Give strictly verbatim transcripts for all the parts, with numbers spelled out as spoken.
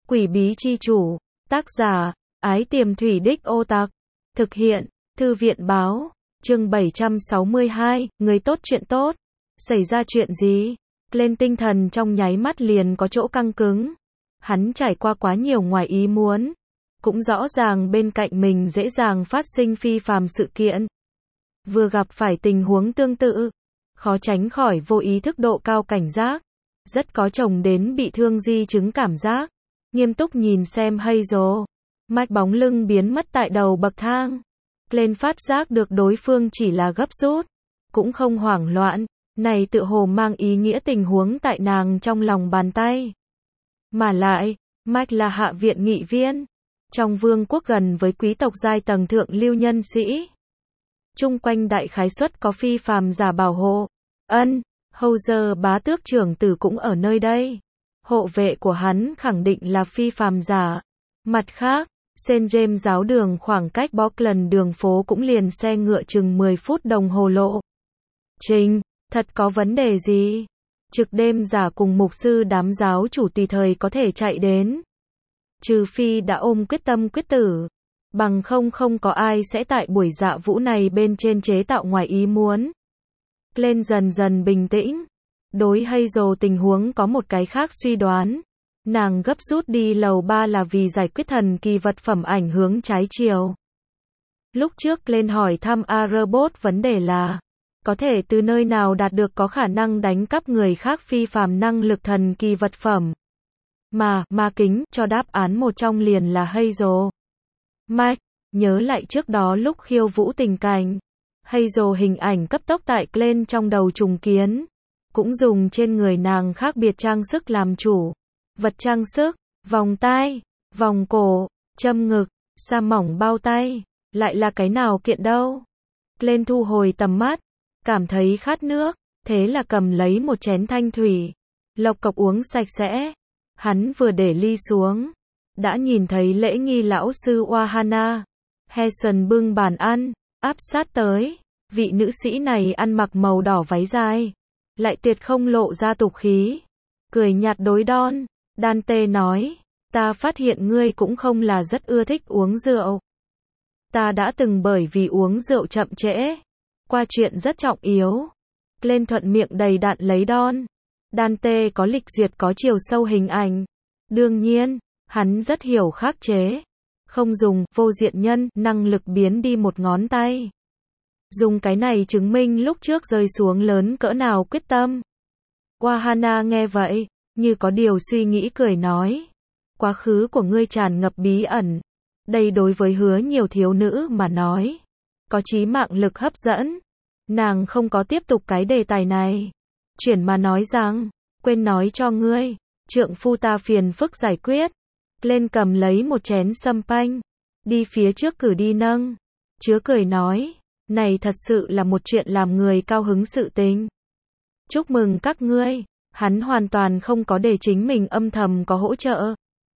Quỷ bí chi chủ, tác giả, Ái Tiềm Thủy Đích Ô Tặc, thực hiện, Thư viện báo, chương bảy trăm sáu mươi hai, người tốt chuyện tốt, xảy ra chuyện gì? Lên tinh thần trong nháy mắt liền có chỗ căng cứng. Hắn trải qua quá nhiều ngoài ý muốn, cũng rõ ràng bên cạnh mình dễ dàng phát sinh phi phàm sự kiện. Vừa gặp phải tình huống tương tự, khó tránh khỏi vô ý thức độ cao cảnh giác, rất có chồng đến bị thương di chứng cảm giác. Nghiêm túc nhìn xem Hazel, mạch bóng lưng biến mất tại đầu bậc thang. Lên phát giác được đối phương chỉ là gấp rút, cũng không hoảng loạn, này tựa hồ mang ý nghĩa tình huống tại nàng trong lòng bàn tay. Mà lại, Mike là hạ viện nghị viên, trong vương quốc gần với quý tộc giai tầng thượng lưu nhân sĩ. Chung quanh đại khái suất có phi phàm giả bảo hộ. Ân, Howzer bá tước trưởng tử cũng ở nơi đây. Hộ vệ của hắn khẳng định là phi phàm giả. Mặt khác, Saint James giáo đường khoảng cách Bockland đường phố cũng liền xe ngựa chừng mười phút đồng hồ lộ trình. Thật có vấn đề gì? Trực đêm giả cùng mục sư đám giáo chủ tùy thời có thể chạy đến. Trừ phi đã ôm quyết tâm quyết tử. Bằng không không có ai sẽ tại buổi dạ vũ này bên trên chế tạo ngoài ý muốn. Lên dần dần bình tĩnh. Đối Hazel tình huống có một cái khác suy đoán. Nàng gấp rút đi lầu ba là vì giải quyết thần kỳ vật phẩm ảnh hướng trái chiều. Lúc trước lên hỏi thăm A-robot vấn đề là có thể từ nơi nào đạt được có khả năng đánh cắp người khác phi phàm năng lực thần kỳ vật phẩm. Mà, ma kính, cho đáp án một trong liền là Hazel. Mike, nhớ lại trước đó lúc khiêu vũ tình cảnh. Hazel hình ảnh cấp tốc tại Glenn trong đầu trùng kiến. Cũng dùng trên người nàng khác biệt trang sức làm chủ. Vật trang sức, vòng tai, vòng cổ, châm ngực, sa mỏng bao tay. Lại là cái nào kiện đâu? Glenn thu hồi tầm mắt. Cảm thấy khát nước, thế là cầm lấy một chén thanh thủy, lộc cộc uống sạch sẽ. Hắn vừa để ly xuống, đã nhìn thấy lễ nghi lão sư Wahana. Hazel bưng bàn ăn, áp sát tới. Vị nữ sĩ này ăn mặc màu đỏ váy dài, lại tuyệt không lộ ra tục khí. Cười nhạt đối đon, Dante nói, ta phát hiện ngươi cũng không là rất ưa thích uống rượu. Ta đã từng bởi vì uống rượu chậm trễ qua chuyện rất trọng yếu. Lên thuận miệng đầy đặn lấy đon. Dante có lịch duyệt có chiều sâu hình ảnh. Đương nhiên, hắn rất hiểu khắc chế. Không dùng vô diện nhân năng lực biến đi một ngón tay. Dùng cái này chứng minh lúc trước rơi xuống lớn cỡ nào quyết tâm. Wahana nghe vậy, như có điều suy nghĩ cười nói. Quá khứ của ngươi tràn ngập bí ẩn. Đây đối với hứa nhiều thiếu nữ mà nói. Có chí mạng lực hấp dẫn. Nàng không có tiếp tục cái đề tài này. Chuyển mà nói rằng, quên nói cho ngươi, trượng phu ta phiền phức giải quyết. Lên cầm lấy một chén sâm panh, đi phía trước cử đi nâng. Chứa cười nói, này thật sự là một chuyện làm người cao hứng sự tình. Chúc mừng các ngươi, hắn hoàn toàn không có để chính mình âm thầm có hỗ trợ.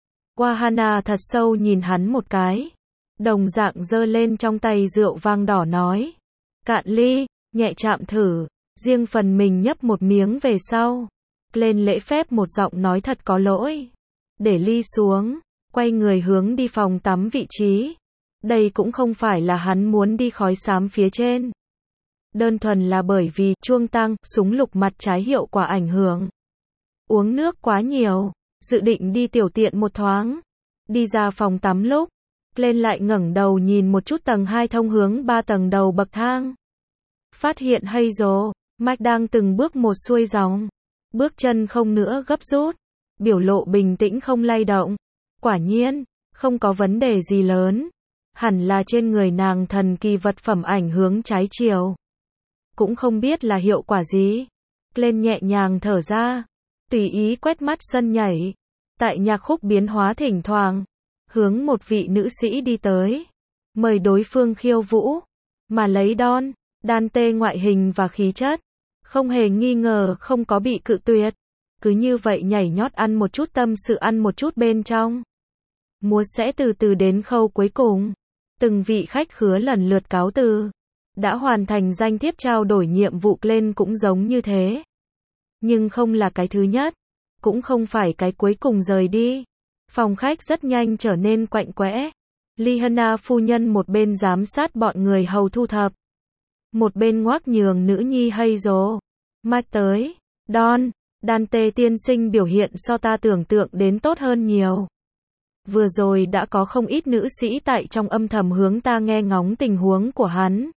Wahana thật sâu nhìn hắn một cái. Đồng dạng giơ lên trong tay rượu vang đỏ nói. Cạn ly, nhẹ chạm thử, riêng phần mình nhấp một miếng về sau. Lên lễ phép một giọng nói thật có lỗi. Để ly xuống, quay người hướng đi phòng tắm vị trí. Đây cũng không phải là hắn muốn đi khói xám phía trên. Đơn thuần là bởi vì chuông tăng, súng lục mặt trái hiệu quả ảnh hưởng. Uống nước quá nhiều, dự định đi tiểu tiện một thoáng. Đi ra phòng tắm lúc, lên lại ngẩng đầu nhìn một chút tầng hai thông hướng ba tầng đầu bậc thang. Phát hiện Hazel, Mike đang từng bước một xuôi dòng. Bước chân không nữa gấp rút. Biểu lộ bình tĩnh không lay động. Quả nhiên, không có vấn đề gì lớn. Hẳn là trên người nàng thần kỳ vật phẩm ảnh hướng trái chiều. Cũng không biết là hiệu quả gì. Lên nhẹ nhàng thở ra. Tùy ý quét mắt sân nhảy. Tại nhạc khúc biến hóa thỉnh thoảng. Hướng một vị nữ sĩ đi tới. Mời đối phương khiêu vũ. Mà lấy đon, Dante ngoại hình và khí chất. Không hề nghi ngờ không có bị cự tuyệt. Cứ như vậy nhảy nhót ăn một chút tâm sự ăn một chút bên trong. Múa sẽ từ từ đến khâu cuối cùng. Từng vị khách khứa lần lượt cáo từ. Đã hoàn thành danh thiếp trao đổi nhiệm vụ lên cũng giống như thế. Nhưng không là cái thứ nhất. Cũng không phải cái cuối cùng rời đi. Phòng khách rất nhanh trở nên quạnh quẽ. Liana phu nhân một bên giám sát bọn người hầu thu thập, một bên ngoác nhường nữ nhi Hazel. Mike tới. Don, Dante tiên sinh biểu hiện so ta tưởng tượng đến tốt hơn nhiều. Vừa rồi đã có không ít nữ sĩ tại trong âm thầm hướng ta nghe ngóng tình huống của hắn.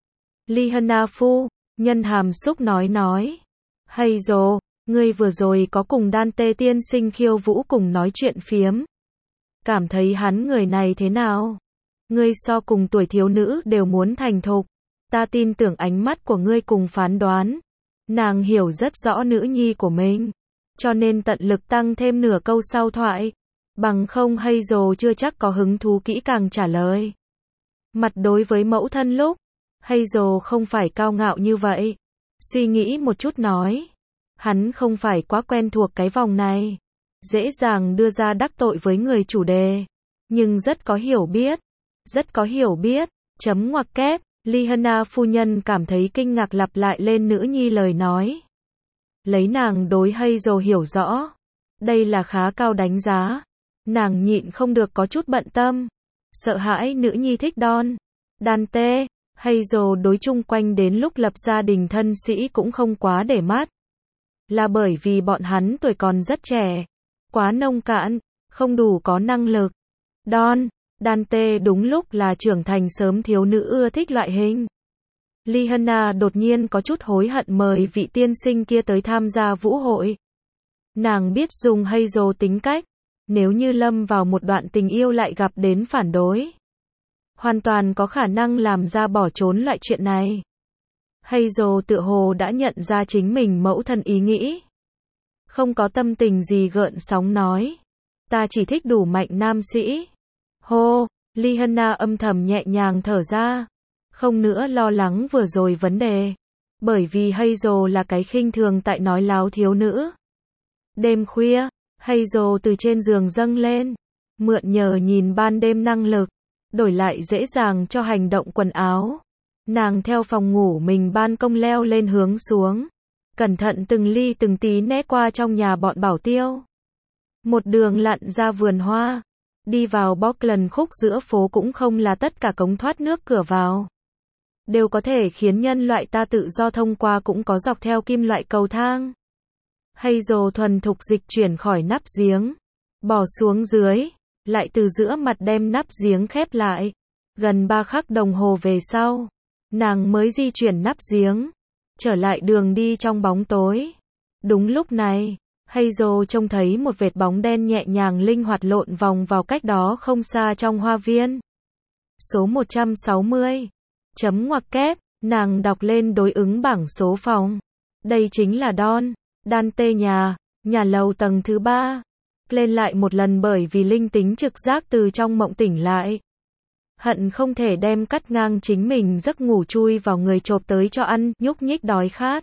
Liana phu nhân hàm xúc nói nói. Hazel, ngươi vừa rồi có cùng Dante tiên sinh khiêu vũ cùng nói chuyện phiếm. Cảm thấy hắn người này thế nào? Ngươi so cùng tuổi thiếu nữ đều muốn thành thục. Ta tin tưởng ánh mắt của ngươi cùng phán đoán. Nàng hiểu rất rõ nữ nhi của mình, cho nên tận lực tăng thêm nửa câu sau thoại. Bằng không Hazel chưa chắc có hứng thú kỹ càng trả lời. Mặt đối với mẫu thân lúc, Hazel không phải cao ngạo như vậy. Suy nghĩ một chút nói. Hắn không phải quá quen thuộc cái vòng này. Dễ dàng đưa ra đắc tội với người chủ đề. Nhưng rất có hiểu biết. Rất có hiểu biết. Chấm ngoặc kép. Liana phu nhân cảm thấy kinh ngạc lặp lại lên nữ nhi lời nói. Lấy nàng đối Hazel hiểu rõ. Đây là khá cao đánh giá. Nàng nhịn không được có chút bận tâm. Sợ hãi nữ nhi thích Don, Dante, Hazel đối chung quanh đến lúc lập gia đình thân sĩ cũng không quá để mắt. Là bởi vì bọn hắn tuổi còn rất trẻ. Quá nông cạn, không đủ có năng lực. Don, Dante đúng lúc là trưởng thành sớm thiếu nữ ưa thích loại hình. Liana đột nhiên có chút hối hận mời vị tiên sinh kia tới tham gia vũ hội. Nàng biết dùng Hazel tính cách. Nếu như lâm vào một đoạn tình yêu lại gặp đến phản đối, hoàn toàn có khả năng làm ra bỏ trốn loại chuyện này. Hazel tựa hồ đã nhận ra chính mình mẫu thân ý nghĩ. Không có tâm tình gì gợn sóng nói. Ta chỉ thích đủ mạnh nam sĩ. Hô, Liana âm thầm nhẹ nhàng thở ra. Không nữa lo lắng vừa rồi vấn đề. Bởi vì Hazel là cái khinh thường tại nói láo thiếu nữ. Đêm khuya, Hazel từ trên giường dâng lên. Mượn nhờ nhìn ban đêm năng lực. Đổi lại dễ dàng cho hành động quần áo. Nàng theo phòng ngủ mình ban công leo lên hướng xuống. Cẩn thận từng ly từng tí né qua trong nhà bọn bảo tiêu. Một đường lặn ra vườn hoa. Đi vào Bockland khúc giữa phố cũng không là tất cả cống thoát nước cửa vào. Đều có thể khiến nhân loại ta tự do thông qua cũng có dọc theo kim loại cầu thang. Hazel thuần thục dịch chuyển khỏi nắp giếng. Bỏ xuống dưới. Lại từ giữa mặt đem nắp giếng khép lại. Gần ba khắc đồng hồ về sau. Nàng mới di chuyển nắp giếng. Trở lại đường đi trong bóng tối. Đúng lúc này, Hazel trông thấy một vệt bóng đen nhẹ nhàng linh hoạt lộn vòng vào cách đó không xa trong hoa viên. Số một trăm sáu mươi. Chấm ngoặc kép, nàng đọc lên đối ứng bảng số phòng. Đây chính là Don, Dante nhà, nhà lầu tầng thứ ba. Lên lại một lần bởi vì linh tính trực giác từ trong mộng tỉnh lại. Hận không thể đem cắt ngang chính mình giấc ngủ chui vào người chộp tới cho ăn, nhúc nhích đói khát.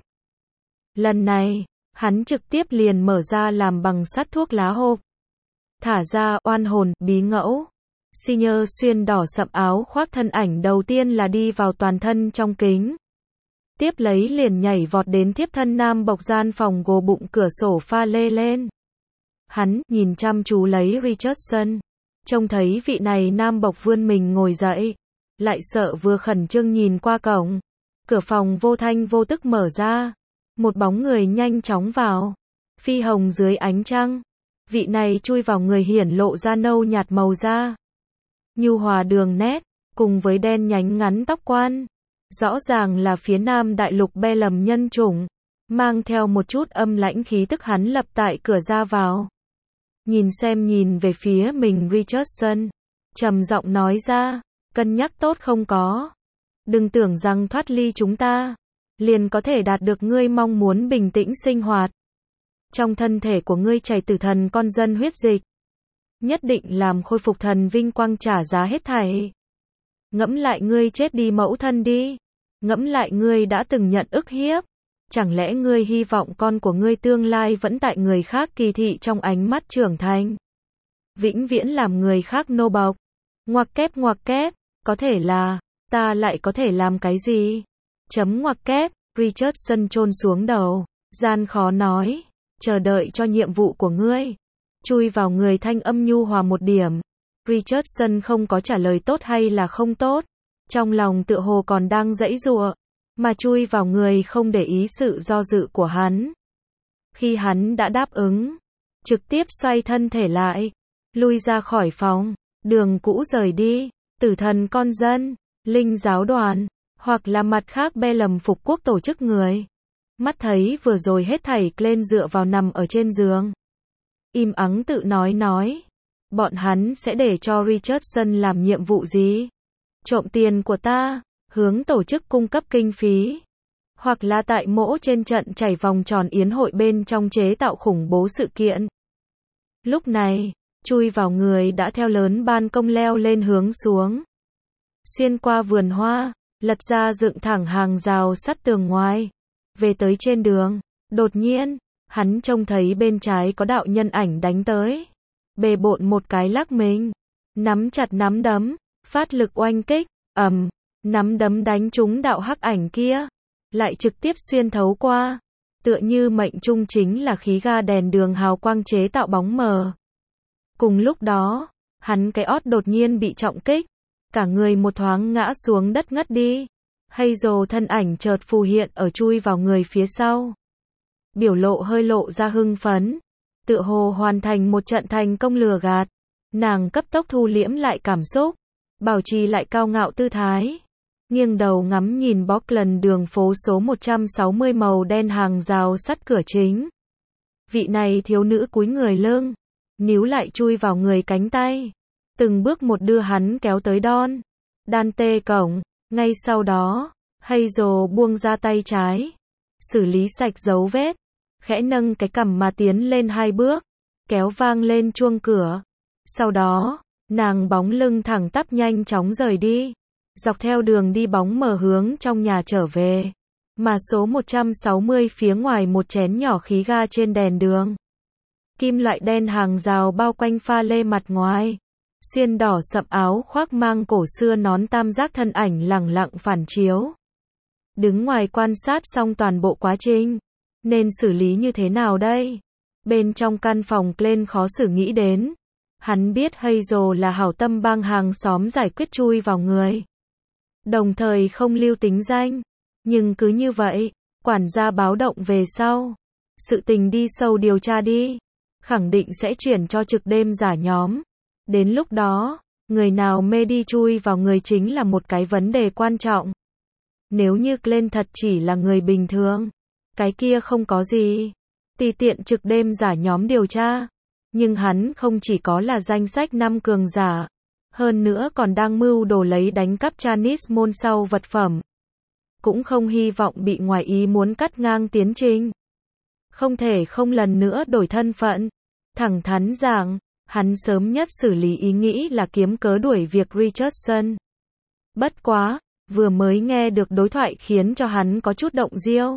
Lần này, hắn trực tiếp liền mở ra làm bằng sắt thuốc lá hộp. Thả ra oan hồn, bí ngẫu. Senior xuyên đỏ sậm áo khoác thân ảnh đầu tiên là đi vào toàn thân trong kính. Tiếp lấy liền nhảy vọt đến thiếp thân nam bộc gian phòng gồ bụng cửa sổ pha lê lên. Hắn nhìn chăm chú lấy Richardson. Trông thấy vị này nam bộc vươn mình ngồi dậy. Lại sợ vừa khẩn trương nhìn qua cổng. Cửa phòng vô thanh vô tức mở ra. Một bóng người nhanh chóng vào. Phi hồng dưới ánh trăng. Vị này chui vào người hiển lộ ra nâu nhạt màu da. Nhu hòa đường nét. Cùng với đen nhánh ngắn tóc quan. Rõ ràng là phía nam đại lục be lầm nhân chủng. Mang theo một chút âm lãnh khí tức hắn lập tại cửa ra vào. Nhìn xem nhìn về phía mình Richardson. Trầm giọng nói ra. Cân nhắc tốt không có. Đừng tưởng rằng thoát ly chúng ta. Liền có thể đạt được ngươi mong muốn bình tĩnh sinh hoạt. Trong thân thể của ngươi chảy tử thần con dân huyết dịch. Nhất định làm khôi phục thần vinh quang trả giá hết thảy. Ngẫm lại ngươi chết đi mẫu thân đi. Ngẫm lại ngươi đã từng nhận ức hiếp. Chẳng lẽ ngươi hy vọng con của ngươi tương lai vẫn tại người khác kỳ thị trong ánh mắt trưởng thành. Vĩnh viễn làm người khác nô bộc. Ngoặc kép ngoặc kép. Có thể là, ta lại có thể làm cái gì? Chấm ngoặc kép, Richardson chôn xuống đầu. Gian khó nói. Chờ đợi cho nhiệm vụ của ngươi. Chui vào người thanh âm nhu hòa một điểm. Richardson không có trả lời tốt hay là không tốt. Trong lòng tựa hồ còn đang giãy giụa, mà chui vào người không để ý sự do dự của hắn. Khi hắn đã đáp ứng, trực tiếp xoay thân thể lại, lui ra khỏi phòng, đường cũ rời đi, tử thần con dân, linh giáo đoàn, hoặc là mặt khác be lầm phục quốc tổ chức người. Mắt thấy vừa rồi hết thảy Glenn dựa vào nằm ở trên giường. Im ắng tự nói nói. Bọn hắn sẽ để cho Richardson làm nhiệm vụ gì? Trộm tiền của ta, hướng tổ chức cung cấp kinh phí. Hoặc là tại mỗ trên trận chảy vòng tròn yến hội bên trong chế tạo khủng bố sự kiện. Lúc này, chui vào người đã theo lớn ban công leo lên hướng xuống. Xuyên qua vườn hoa, lật ra dựng thẳng hàng rào sắt tường ngoài. Về tới trên đường, đột nhiên, hắn trông thấy bên trái có đạo nhân ảnh đánh tới. Bề bộn một cái lắc mình, nắm chặt nắm đấm, phát lực oanh kích, ầm, nắm đấm đánh trúng đạo hắc ảnh kia, lại trực tiếp xuyên thấu qua, tựa như mệnh trung chính là khí ga đèn đường hào quang chế tạo bóng mờ. Cùng lúc đó, hắn cái ót đột nhiên bị trọng kích, cả người một thoáng ngã xuống đất ngất đi. Hazel thân ảnh chợt phù hiện ở chui vào người phía sau. Biểu lộ hơi lộ ra hưng phấn, tựa hồ hoàn thành một trận thành công lừa gạt. Nàng cấp tốc thu liễm lại cảm xúc, bảo trì lại cao ngạo tư thái. Nghiêng đầu ngắm nhìn Bockland đường phố số một trăm sáu mươi màu đen hàng rào sắt cửa chính. Vị này thiếu nữ cúi người lưng, níu lại chui vào người cánh tay. Từng bước một đưa hắn kéo tới Don Dante cổng. Ngay sau đó, Hazel buông ra tay trái, xử lý sạch dấu vết, khẽ nâng cái cằm mà tiến lên hai bước, kéo vang lên chuông cửa. Sau đó, nàng bóng lưng thẳng tắp nhanh chóng rời đi, dọc theo đường đi bóng mở hướng trong nhà trở về. Mà số một trăm sáu mươi phía ngoài một chén nhỏ khí ga trên đèn đường. Kim loại đen hàng rào bao quanh pha lê mặt ngoài. Xiên đỏ sậm áo khoác mang cổ xưa nón tam giác thân ảnh lẳng lặng phản chiếu. Đứng ngoài quan sát xong toàn bộ quá trình. Nên xử lý như thế nào đây? Bên trong căn phòng Glenn khó xử nghĩ đến. Hắn biết Hazel là hảo tâm bang hàng xóm giải quyết chui vào người. Đồng thời không lưu tính danh. Nhưng cứ như vậy, quản gia báo động về sau. Sự tình đi sâu điều tra đi. Khẳng định sẽ chuyển cho trực đêm giả nhóm. Đến lúc đó, người nào mê đi chui vào người chính là một cái vấn đề quan trọng. Nếu như Glenn thật chỉ là người bình thường, cái kia không có gì. Tùy tiện trực đêm giả nhóm điều tra. Nhưng hắn không chỉ có là danh sách năm cường giả, hơn nữa còn đang mưu đồ lấy đánh cắp Janice môn sau vật phẩm. Cũng không hy vọng bị ngoài ý muốn cắt ngang tiến trình. Không thể không lần nữa đổi thân phận. Thẳng thắn rằng, hắn sớm nhất xử lý ý nghĩ là kiếm cớ đuổi việc Richardson. Bất quá, vừa mới nghe được đối thoại khiến cho hắn có chút động diêu.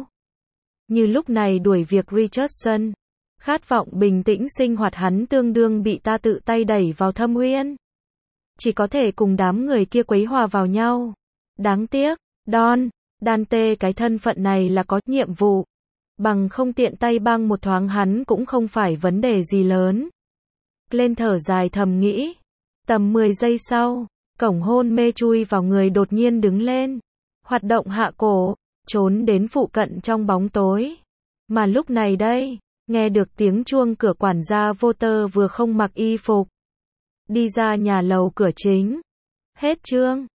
Như lúc này đuổi việc Richardson, khát vọng bình tĩnh sinh hoạt hắn tương đương bị ta tự tay đẩy vào thâm uyên. Chỉ có thể cùng đám người kia quấy hòa vào nhau. Đáng tiếc, Don Dante cái thân phận này là có nhiệm vụ. Bằng không tiện tay băng một thoáng hắn cũng không phải vấn đề gì lớn. Lên thở dài thầm nghĩ. Tầm mười giây sau, cổng hôn mê chui vào người đột nhiên đứng lên. Hoạt động hạ cổ, trốn đến phụ cận trong bóng tối. Mà lúc này đây, nghe được tiếng chuông cửa quản gia Voter vừa không mặc y phục. Đi ra nhà lầu cửa chính. Hết chương.